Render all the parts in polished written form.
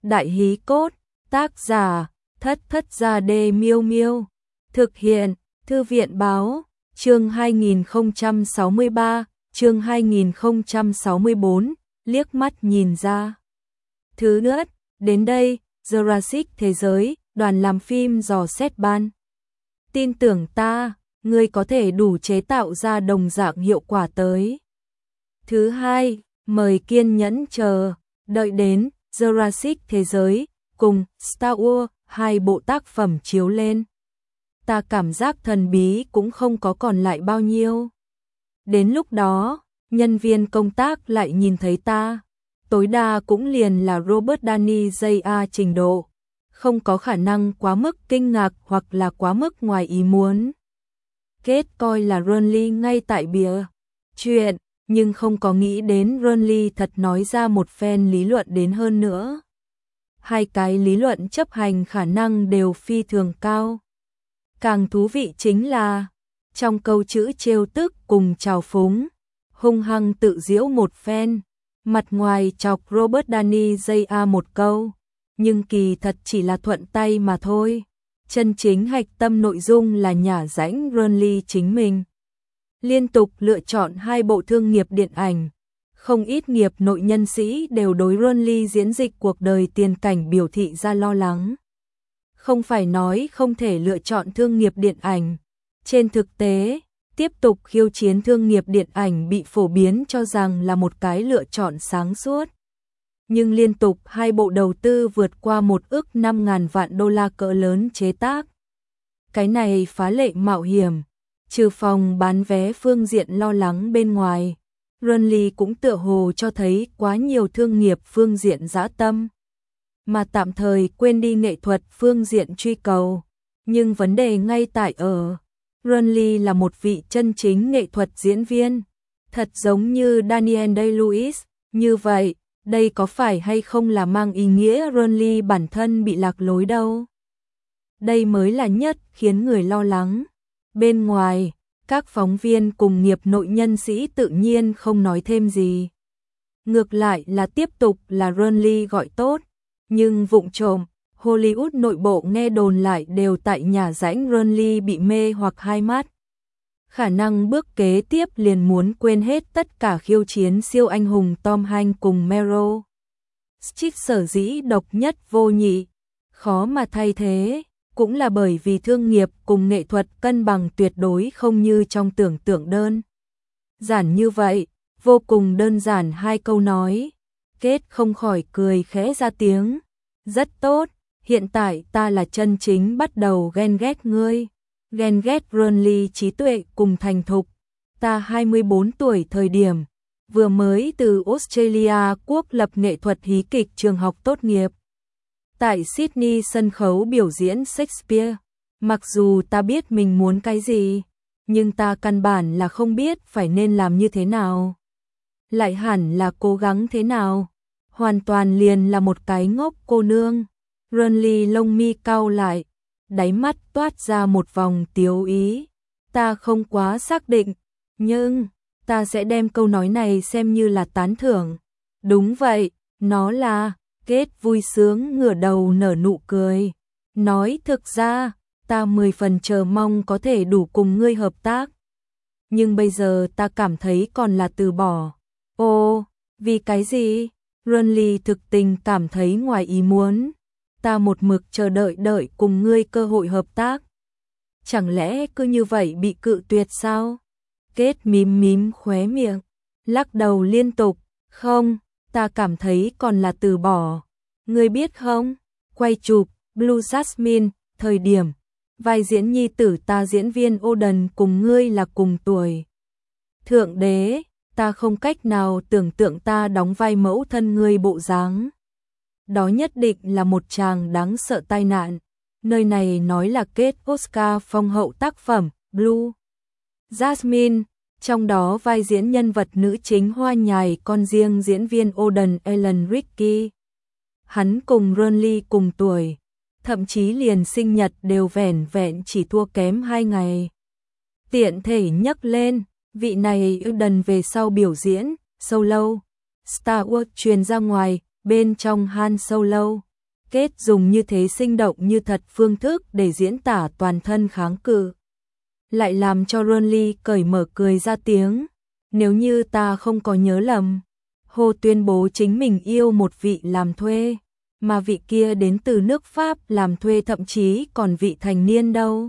Đại hí cốt, tác giả, Thất Thất Gia Đê Miêu Miêu. Thực hiện, Thư viện báo, chương 2063, chương 2064, liếc mắt nhìn ra. Thứ nữa, đến đây, Jurassic Thế Giới, đoàn làm phim dò xét ban. Tin tưởng ta, ngươi có thể đủ chế tạo ra đồng dạng hiệu quả tới. Thứ hai, mời kiên nhẫn chờ, đợi đến Jurassic Thế Giới cùng Star Wars, hai bộ tác phẩm chiếu lên. Ta cảm giác thần bí cũng không có còn lại bao nhiêu. Đến lúc đó, nhân viên công tác lại nhìn thấy ta, tối đa cũng liền là Robert Downey Jr. trình độ, không có khả năng quá mức kinh ngạc hoặc là quá mức ngoài ý muốn. Kết coi là Ronly ngay tại bìa chuyện, nhưng không có nghĩ đến Ronly thật nói ra một phen lý luận đến hơn nữa. Hai cái lý luận chấp hành khả năng đều phi thường cao. Càng thú vị chính là, trong câu chữ trêu tức cùng trào phúng, hung hăng tự giễu một phen, mặt ngoài chọc Robert Downey Jr. một câu, nhưng kỳ thật chỉ là thuận tay mà thôi. Chân chính hạch tâm nội dung là nhả rãnh Ronly chính mình. Liên tục lựa chọn hai bộ thương nghiệp điện ảnh, không ít nghiệp nội nhân sĩ đều đối Ronly diễn dịch cuộc đời tiền cảnh biểu thị ra lo lắng. Không phải nói không thể lựa chọn thương nghiệp điện ảnh. Trên thực tế, tiếp tục khiêu chiến thương nghiệp điện ảnh bị phổ biến cho rằng là một cái lựa chọn sáng suốt. Nhưng liên tục hai bộ đầu tư vượt qua 1,5 ức đô la cỡ lớn chế tác. Cái này phá lệ mạo hiểm, trừ phòng bán vé phương diện lo lắng bên ngoài. Ronly cũng tựa hồ cho thấy quá nhiều thương nghiệp phương diện dã tâm, mà tạm thời quên đi nghệ thuật phương diện truy cầu. Nhưng vấn đề ngay tại ở, Ronly là một vị chân chính nghệ thuật diễn viên, thật giống như Daniel Day-Lewis. Như vậy, đây có phải hay không là mang ý nghĩa Ronly bản thân bị lạc lối đâu? Đây mới là nhất khiến người lo lắng. Bên ngoài, các phóng viên cùng nghiệp nội nhân sĩ tự nhiên không nói thêm gì. Ngược lại là tiếp tục là Ronly gọi tốt, nhưng vụng trộm, Hollywood nội bộ nghe đồn lại đều tại nhả rãnh Ronly bị mê hoặc hai mắt. Khả năng bước kế tiếp liền muốn quên hết tất cả khiêu chiến siêu anh hùng Tom Hanks cùng Meryl Streep sở dĩ độc nhất vô nhị, khó mà thay thế, cũng là bởi vì thương nghiệp cùng nghệ thuật cân bằng tuyệt đối không như trong tưởng tượng đơn giản như vậy. Vô cùng đơn giản hai câu nói, Kết không khỏi cười khẽ ra tiếng. Rất tốt, hiện tại ta là chân chính bắt đầu ghen ghét ngươi. Ghen ghét Ronly trí tuệ cùng thành thục. Ta 24 tuổi thời điểm, vừa mới từ Australia quốc lập nghệ thuật hí kịch trường học tốt nghiệp. Tại Sydney sân khấu biểu diễn Shakespeare. Mặc dù ta biết mình muốn cái gì, nhưng ta căn bản là không biết phải nên làm như thế nào. Lại hẳn là cố gắng thế nào. Hoàn toàn liền là một cái ngốc cô nương. Ronly lông mi cau lại, đáy mắt toát ra một vòng tiếu ý. Ta không quá xác định, nhưng ta sẽ đem câu nói này xem như là tán thưởng. Đúng vậy, nó là. Kết vui sướng ngửa đầu nở nụ cười. Nói thực ra, ta 10 phần chờ mong có thể đủ cùng ngươi hợp tác. Nhưng bây giờ ta cảm thấy còn là từ bỏ. Ồ, vì cái gì? Ronly thực tình cảm thấy ngoài ý muốn. Ta một mực chờ đợi cùng ngươi cơ hội hợp tác. Chẳng lẽ cứ như vậy bị cự tuyệt sao? Kết mím khóe miệng, lắc đầu liên tục. Không, ta cảm thấy còn là từ bỏ. Ngươi biết không, quay chụp Blue Jasmine, thời điểm vai diễn nhi tử ta diễn viên Oden cùng ngươi là cùng tuổi. Thượng đế, ta không cách nào tưởng tượng ta đóng vai mẫu thân ngươi bộ dáng. Đó nhất định là một tràng đáng sợ tai nạn. Nơi này nói là kết Oscar phong hậu tác phẩm Blue Jasmine, trong đó vai diễn nhân vật nữ chính hoa nhài con riêng diễn viên Oden Ellen Rickey. Hắn cùng Ronly cùng tuổi, thậm chí liền sinh nhật đều vẻn vẹn chỉ thua kém 2 ngày. Tiện thể nhắc lên, vị này Oden về sau biểu diễn Solo Star Wars truyền ra ngoài, bên trong Han Solo Kết dùng như thế sinh động như thật phương thức để diễn tả toàn thân kháng cự. Lại làm cho Ronly cởi mở cười ra tiếng. Nếu như ta không có nhớ lầm, Hồ tuyên bố chính mình yêu một vị làm thuê, mà vị kia đến từ nước Pháp làm thuê thậm chí còn vị thành niên đâu.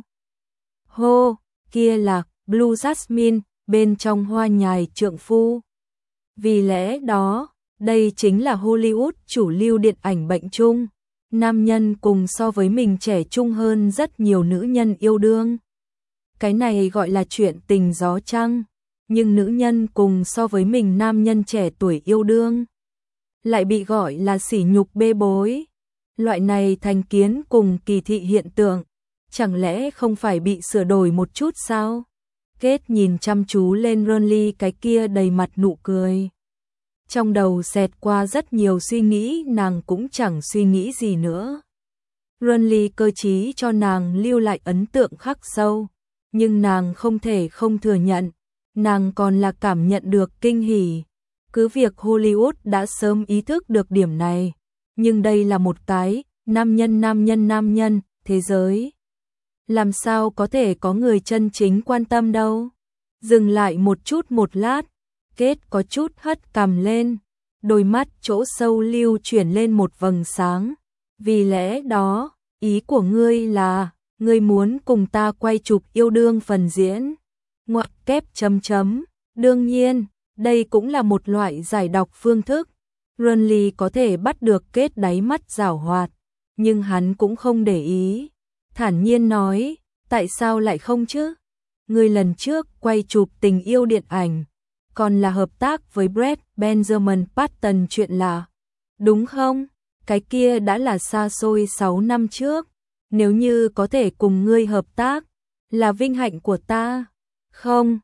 Hồ, kia là Blue Jasmine, bên trong hoa nhài trượng phu. Vì lẽ đó, đây chính là Hollywood chủ lưu điện ảnh bệnh chung. Nam nhân cùng so với mình trẻ trung hơn rất nhiều nữ nhân yêu đương. Cái này gọi là chuyện tình gió trăng, nhưng nữ nhân cùng so với mình nam nhân trẻ tuổi yêu đương lại bị gọi là sỉ nhục bê bối. Loại này thành kiến cùng kỳ thị hiện tượng, chẳng lẽ không phải bị sửa đổi một chút sao? Kết nhìn chăm chú lên Ronly cái kia đầy mặt nụ cười. Trong đầu xẹt qua rất nhiều suy nghĩ, nàng cũng chẳng suy nghĩ gì nữa. Ronly cơ trí cho nàng lưu lại ấn tượng khắc sâu, nhưng nàng không thể không thừa nhận, nàng còn là cảm nhận được kinh hỉ. Cứ việc Hollywood đã sớm ý thức được điểm này, nhưng đây là một cái nam nhân, thế giới. Làm sao có thể có người chân chính quan tâm đâu? Dừng lại một chút một lát, Kết có chút hất cằm lên, đôi mắt chỗ sâu lưu chuyển lên một vầng sáng. Vì lẽ đó, ý của ngươi là, ngươi muốn cùng ta quay chụp yêu đương phần diễn. Ngoặc kép chấm chấm, đương nhiên, đây cũng là một loại giải đọc phương thức. Ronly có thể bắt được Kết đáy mắt giảo hoạt, nhưng hắn cũng không để ý. Thản nhiên nói, tại sao lại không chứ? Ngươi lần trước quay chụp tình yêu điện ảnh, còn là hợp tác với Brett Benjamin Patton chuyện là, đúng không? Cái kia đã là xa xôi 6 năm trước. Nếu như có thể cùng ngươi hợp tác, là vinh hạnh của ta. Không,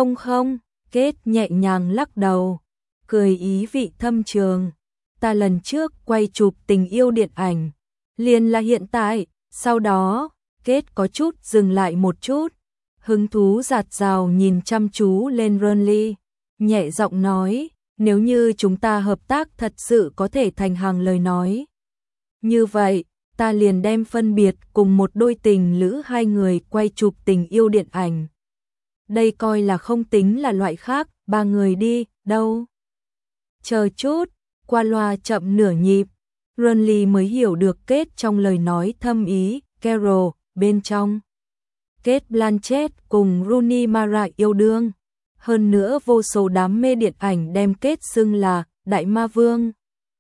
Kết nhẹ nhàng lắc đầu, cười ý vị thâm trường. Ta lần trước quay chụp tình yêu điện ảnh, liền là hiện tại. Sau đó, Kết có chút dừng lại một chút, hứng thú dạt dào nhìn chăm chú lên Ronly, nhẹ giọng nói, nếu như chúng ta hợp tác thật sự có thể thành hàng lời nói. Như vậy, ta liền đem phân biệt cùng một đôi tình lữ hai người quay chụp tình yêu điện ảnh. Đây coi là không tính là loại khác, ba người đi, đâu. Chờ chút, qua loa chậm nửa nhịp, Ronly mới hiểu được Kết trong lời nói thâm ý. Carol, bên trong, Cate Blanchett cùng Rooney Mara yêu đương. Hơn nữa vô số đám mê điện ảnh đem Cate xưng là Đại Ma Vương,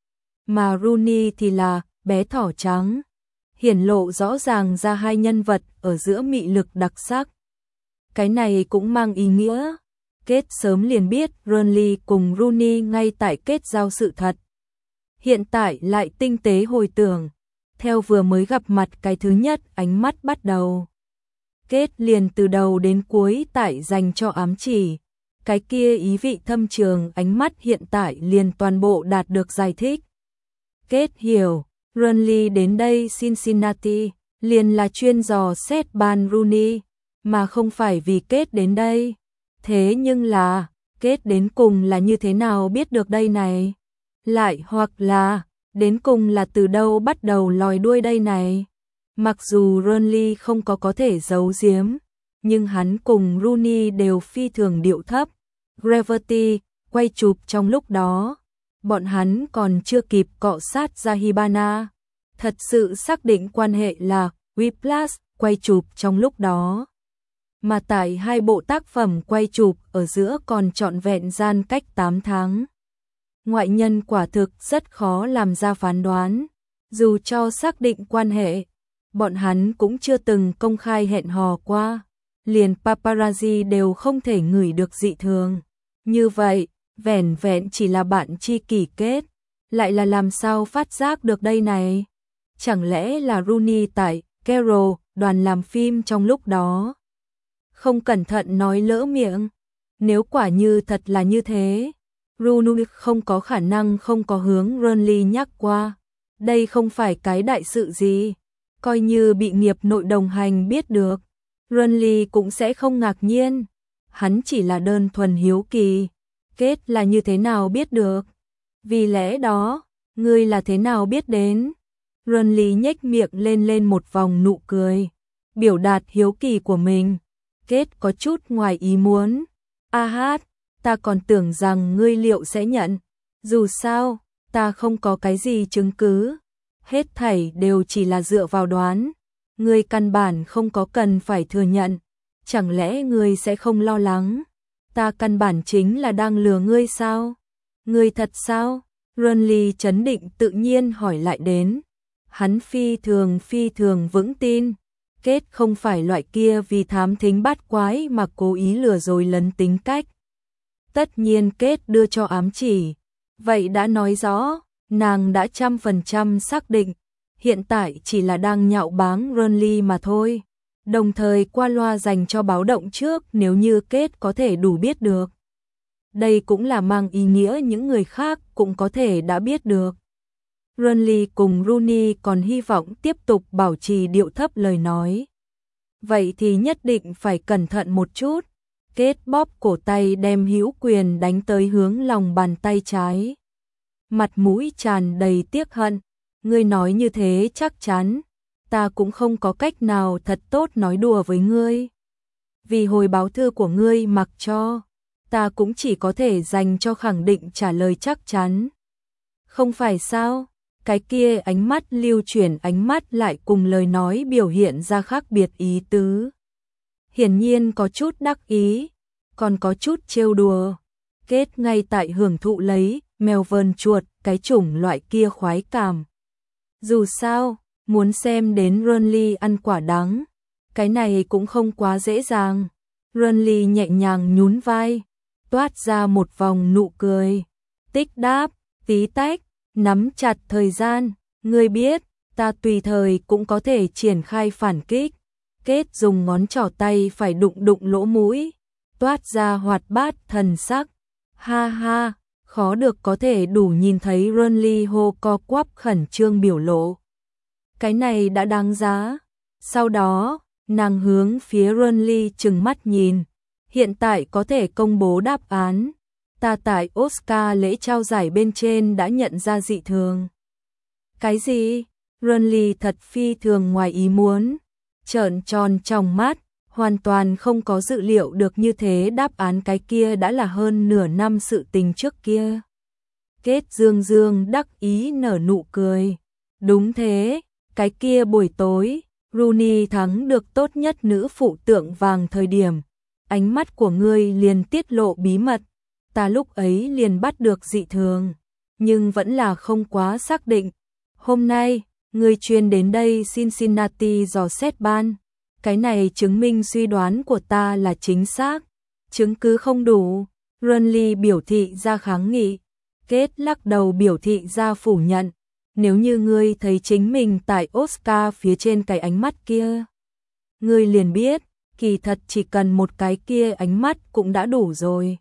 mà Rooney thì là bé thỏ trắng. Hiển lộ rõ ràng ra hai nhân vật ở giữa mị lực đặc sắc. Cái này cũng mang ý nghĩa, Cate sớm liền biết Ronly cùng Rooney ngay tại kết giao sự thật. Hiện tại lại tinh tế hồi tưởng, theo vừa mới gặp mặt cái thứ nhất ánh mắt bắt đầu. Cate liền từ đầu đến cuối tại dành cho ám chỉ, cái kia ý vị thâm trường ánh mắt hiện tại liền toàn bộ đạt được giải thích. Cate hiểu, Ronly đến đây Cincinnati liền là chuyên dò xét ban Rooney, mà không phải vì Cate đến đây. Thế nhưng là, Cate đến cùng là như thế nào biết được đây này? Lại hoặc là, đến cùng là từ đâu bắt đầu lòi đuôi đây này? Mặc dù Ronly không có thể giấu giếm, nhưng hắn cùng Rooney đều phi thường điệu thấp. Gravity, quay chụp trong lúc đó, bọn hắn còn chưa kịp cọ sát ra Hibana. Thật sự xác định quan hệ là Whiplash, quay chụp trong lúc đó. Mà tại hai bộ tác phẩm quay chụp ở giữa còn trọn vẹn gian cách 8 tháng. Ngoại nhân quả thực rất khó làm ra phán đoán. Dù cho xác định quan hệ, bọn hắn cũng chưa từng công khai hẹn hò qua. Liền paparazzi đều không thể ngửi được dị thường. Như vậy, vẻn vẹn chỉ là bạn tri kỷ Kết, lại là làm sao phát giác được đây này? Chẳng lẽ là Rooney tại Carol đoàn làm phim trong lúc đó không cẩn thận nói lỡ miệng? Nếu quả như thật là như thế, Rooney không có khả năng không có hướng Ronly nhắc qua. Đây không phải cái đại sự gì, coi như bị nghiệp nội đồng hành biết được, Ronly cũng sẽ không ngạc nhiên. Hắn chỉ là đơn thuần hiếu kỳ, Cate là như thế nào biết được? Vì lẽ đó, ngươi là thế nào biết đến? Ronly nhếch miệng lên một vòng nụ cười, biểu đạt hiếu kỳ của mình. Kết có chút ngoài ý muốn. Hát, ta còn tưởng rằng ngươi liệu sẽ nhận. Dù sao, ta không có cái gì chứng cứ. Hết thảy đều chỉ là dựa vào đoán. Ngươi căn bản không có cần phải thừa nhận. Chẳng lẽ ngươi sẽ không lo lắng? Ta căn bản chính là đang lừa ngươi sao? Ngươi thật sao? Ronly trấn định tự nhiên hỏi lại đến. Hắn phi thường vững tin. Kết không phải loại kia vì thám thính bát quái mà cố ý lừa dối lấn tính cách. Tất nhiên Kết đưa cho ám chỉ. Vậy đã nói rõ, nàng đã 100% xác định. Hiện tại chỉ là đang nhạo báng Ronly mà thôi. Đồng thời qua loa dành cho báo động trước nếu như Kết có thể đủ biết được. Đây cũng là mang ý nghĩa những người khác cũng có thể đã biết được. Ronly cùng Rooney còn hy vọng tiếp tục bảo trì điệu thấp lời nói. Vậy thì nhất định phải cẩn thận một chút. Kết bóp cổ tay đem hữu quyền đánh tới hướng lòng bàn tay trái. Mặt mũi tràn đầy tiếc hận. Ngươi nói như thế chắc chắn. Ta cũng không có cách nào thật tốt nói đùa với ngươi. Vì hồi báo thư của ngươi mặc cho, ta cũng chỉ có thể dành cho khẳng định trả lời chắc chắn. Không phải sao? Cái kia ánh mắt lưu chuyển ánh mắt lại cùng lời nói biểu hiện ra khác biệt ý tứ. Hiển nhiên có chút đắc ý, còn có chút trêu đùa. Kết ngay tại hưởng thụ lấy, mèo vờn chuột, cái chủng loại kia khoái cảm. Dù sao, muốn xem đến Ronly ăn quả đắng, cái này cũng không quá dễ dàng. Ronly nhẹ nhàng nhún vai, toát ra một vòng nụ cười. Tích đáp, tí tách, nắm chặt thời gian, ngươi biết, ta tùy thời cũng có thể triển khai phản kích. Kết dùng ngón trỏ tay phải đụng lỗ mũi, toát ra hoạt bát thần sắc. Ha ha, khó được có thể đủ nhìn thấy Ronly hô co quắp khẩn trương biểu lộ. Cái này đã đáng giá. Sau đó, nàng hướng phía Ronly trừng mắt nhìn. Hiện tại có thể công bố đáp án. Ta tại Oscar lễ trao giải bên trên đã nhận ra dị thường. Cái gì? Ronly thật phi thường ngoài ý muốn. Trợn tròn trong mắt, hoàn toàn không có dự liệu được như thế đáp án cái kia đã là hơn nửa năm sự tình trước kia. Kết dương đắc ý nở nụ cười. Đúng thế, cái kia buổi tối, Rooney thắng được tốt nhất nữ phụ tượng vàng thời điểm. Ánh mắt của ngươi liền tiết lộ bí mật. Ta lúc ấy liền bắt được dị thường, nhưng vẫn là không quá xác định. Hôm nay, ngươi chuyên đến đây Cincinnati dò xét ban. Cái này chứng minh suy đoán của ta là chính xác. Chứng cứ không đủ. Ronly biểu thị ra kháng nghị. Kết lắc đầu biểu thị ra phủ nhận. Nếu như ngươi thấy chính mình tại Oscar phía trên cái ánh mắt kia, ngươi liền biết, kỳ thật chỉ cần một cái kia ánh mắt cũng đã đủ rồi.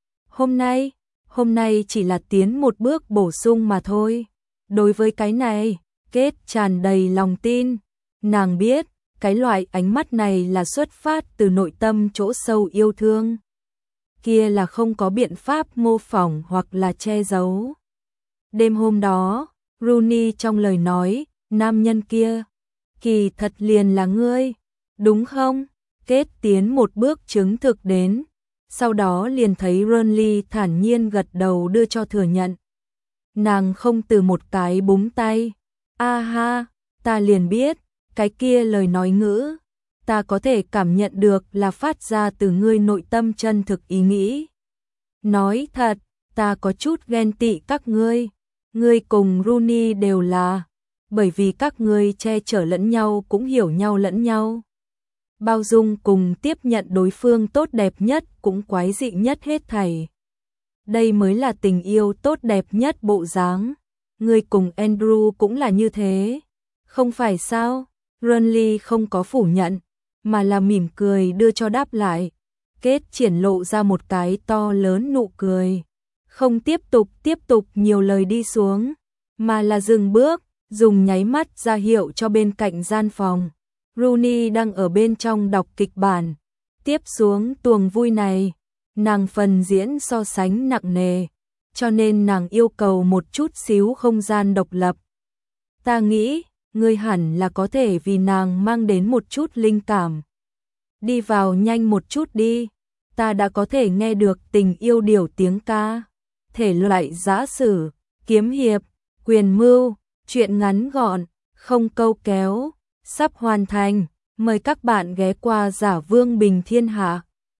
Hôm nay chỉ là tiến một bước bổ sung mà thôi. Đối với cái này, Kết tràn đầy lòng tin. Nàng biết, cái loại ánh mắt này là xuất phát từ nội tâm chỗ sâu yêu thương. Kia là không có biện pháp mô phỏng hoặc là che giấu. Đêm hôm đó, Rooney trong lời nói, nam nhân kia, kỳ thật liền là ngươi, đúng không? Kết tiến một bước chứng thực đến. Sau đó liền thấy Ronly thản nhiên gật đầu đưa cho thừa nhận. Nàng không từ một cái búng tay. Ha, ta liền biết, cái kia lời nói ngữ, ta có thể cảm nhận được là phát ra từ ngươi nội tâm chân thực ý nghĩ. Nói thật, ta có chút ghen tị các ngươi. Ngươi cùng Rooney đều là, bởi vì các ngươi che chở lẫn nhau cũng hiểu nhau lẫn nhau. Bao dung cùng tiếp nhận đối phương tốt đẹp nhất cũng quái dị nhất hết thảy. Đây mới là tình yêu tốt đẹp nhất bộ dáng. Ngươi cùng Andrew cũng là như thế. Không phải sao? Ronly không có phủ nhận, mà là mỉm cười đưa cho đáp lại. Kết triển lộ ra một cái to lớn nụ cười. Không tiếp tục nhiều lời đi xuống, mà là dừng bước, dùng nháy mắt ra hiệu cho bên cạnh gian phòng. Rooney đang ở bên trong đọc kịch bản. Tiếp xuống tuồng vui này, nàng phần diễn so sánh nặng nề, cho nên nàng yêu cầu một chút xíu không gian độc lập. Ta nghĩ, ngươi hẳn là có thể vì nàng mang đến một chút linh cảm. Đi vào nhanh một chút đi, ta đã có thể nghe được tình yêu điều tiếng ca. Thể loại giã sử, kiếm hiệp, quyền mưu, truyện ngắn gọn, không câu kéo, sắp hoàn thành. Mời các bạn ghé qua Giả Vương Bình Thiên Hạ.